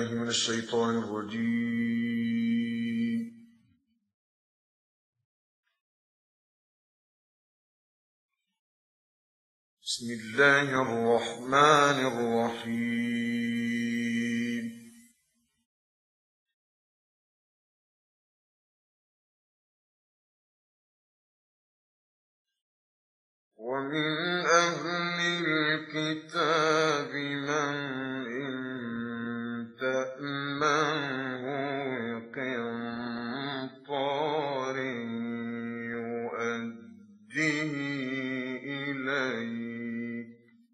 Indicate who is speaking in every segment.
Speaker 1: بالله من الشيطان الرجيم. بسم الله الرحمن الرحيم. ومن أهل الكتاب من إن تأمنه بقنطار يؤديه إليك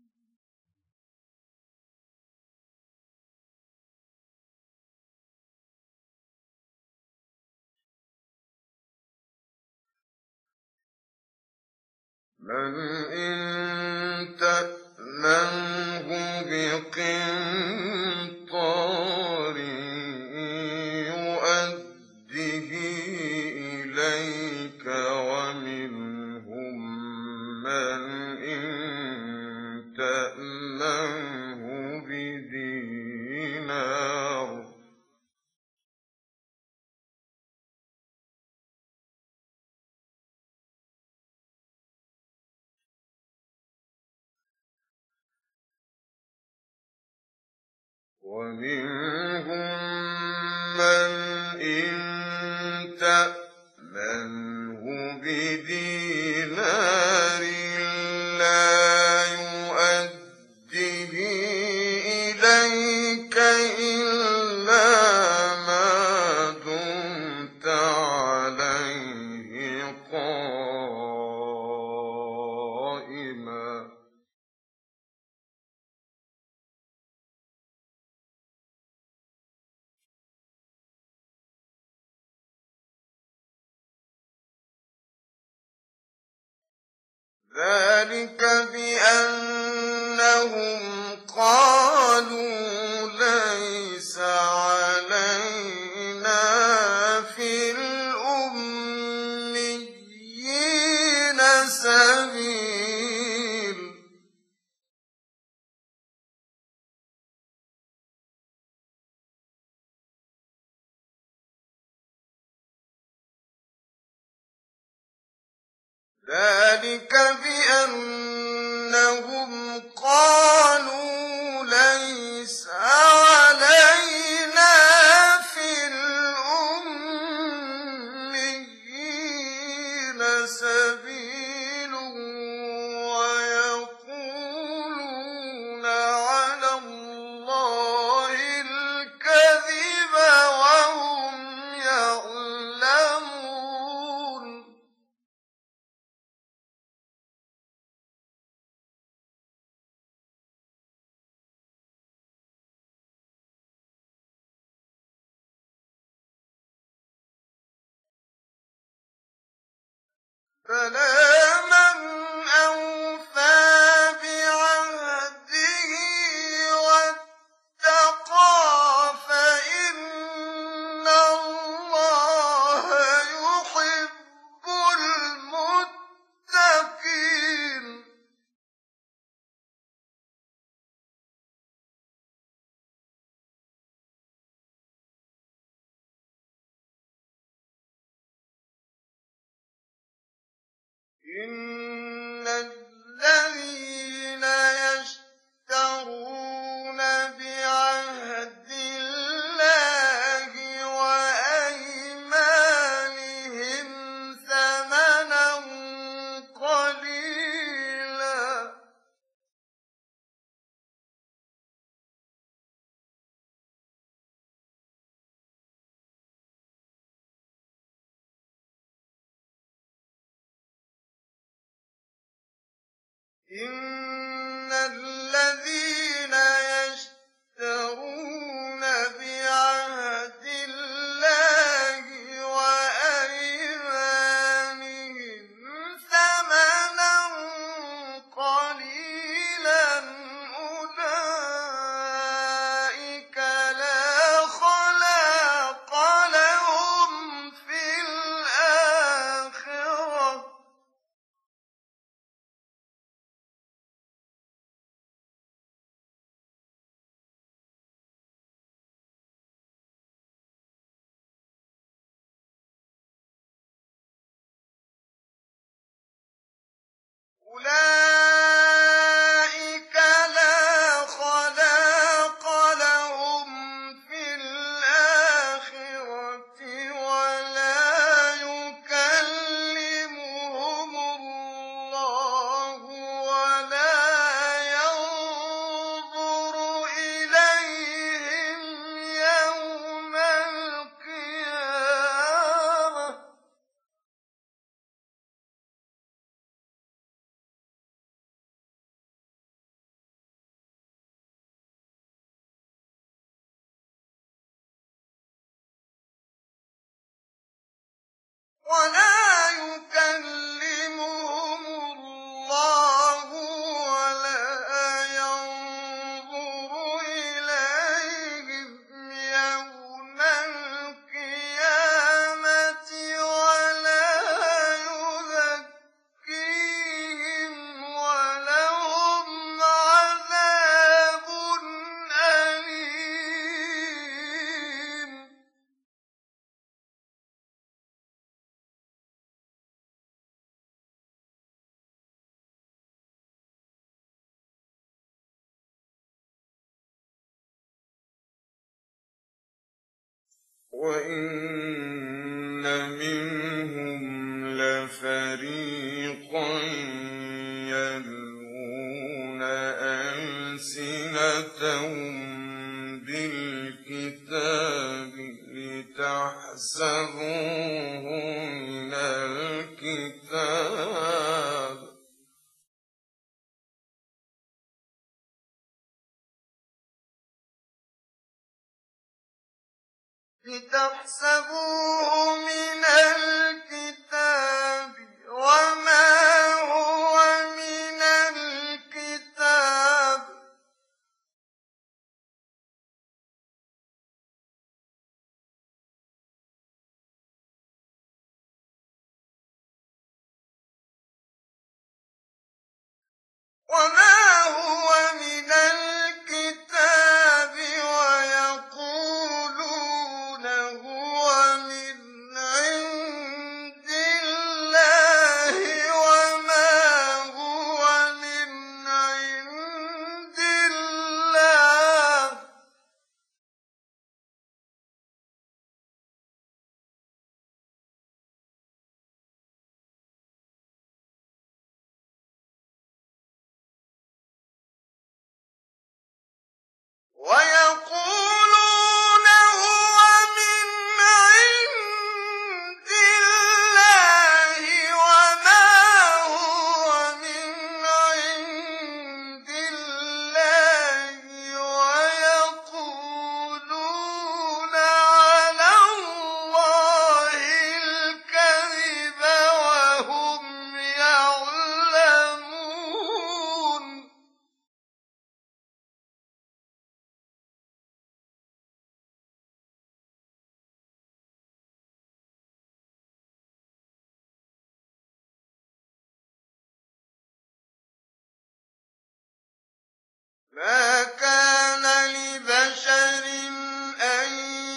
Speaker 1: ومنهم من إن تأمنه بدينار لا يؤديه إليك إلا ما دمت عليه قائما ذلك بأنهم قالوا ليس علينا في الأميين سبيل ذلك بأنهم قالوا ليس علينا في الأميين سبيل ويقولون على الله الكذب وهم يعلمون فلا من أوفى بعهده واتقى فإن الله يحب المتقين إن الذين يشترون بعهد الله وأيمانهم ثمنا قليلا إن الذين يشترون بعهد الله وأيمانهم ثمنا قليلا أولئك لا خلاق لهم في الآخرة ولا يكلمهم الله ولا ينظر إليهم يوم القيامة ولا يزكيهم ولهم عذاب أليم. وَإِنَّ مِنْهُمْ لَفَرِيقًا يَلْوُونَ أَلْسِنَتَهُم بِالْكِتَابِ لِتَحْسَبُوهُ مِنَ الْكِتَابِ وما هو من الكتاب ويقولون هو من عند الله وما هو من عند الله ويقولون هو من عند الله وما هو من عند الله ويقولون على الله الكذب وهم يعلمون. ما كان لبشر أن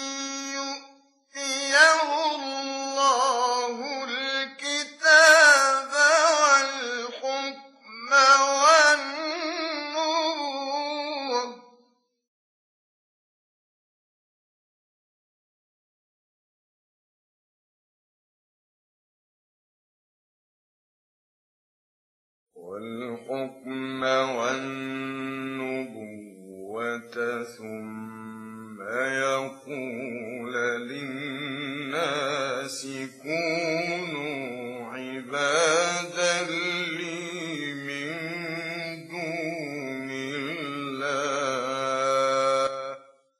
Speaker 1: يؤتيه الله الكتاب والحكم والنبوة ثم يقول للناس كونوا عبادا لي من دون الله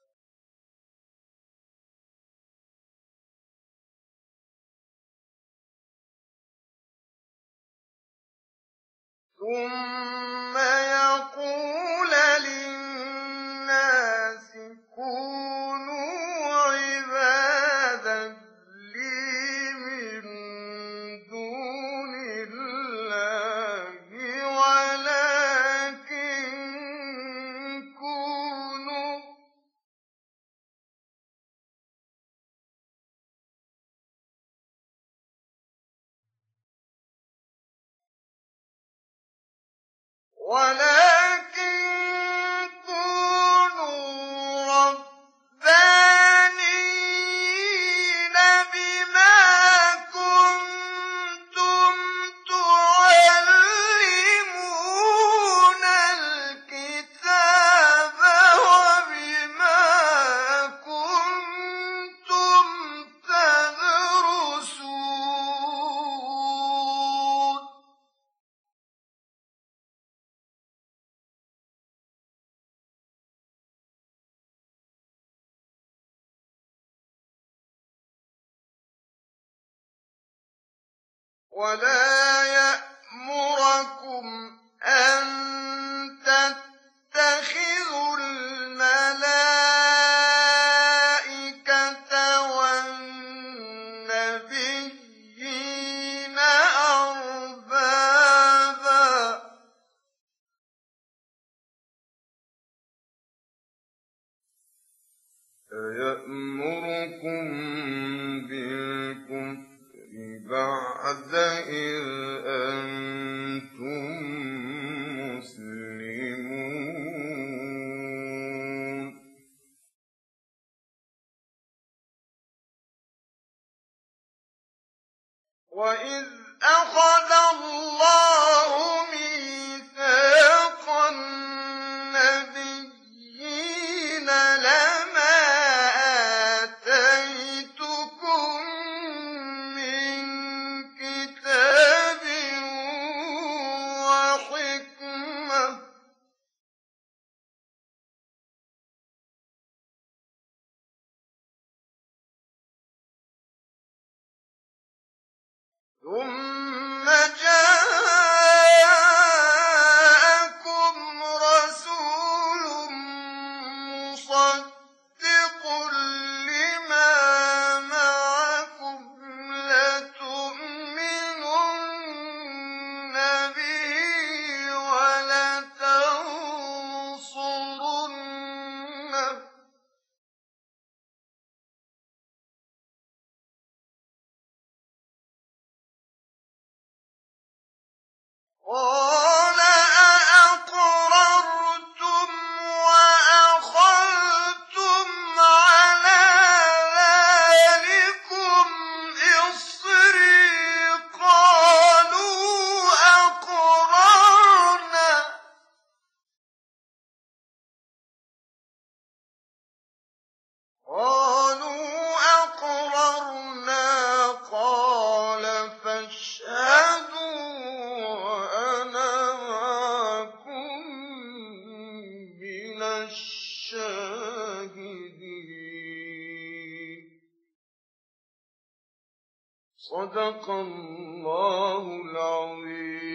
Speaker 1: ثم يقول للناس كونوا عبادا لي من دون الله ولكن ولا يأمركم أن تتخذوا الملائكة والنبيين أربابا أيأمركم بالكفر بعد إذ أنتم مسلمون وإذ أخذ الله ميثاق النبيين لما آتيتكم من كتاب وحكمة ثم جاءكم رسول مصدق لما معكم لتؤمنن به ولتنصرنه قال أأقررتم وأخذتم على ذلكم إصري قالوا أقررنا قال فاشهدوا وأنا معكم من الشاهدين صدق الله العظيم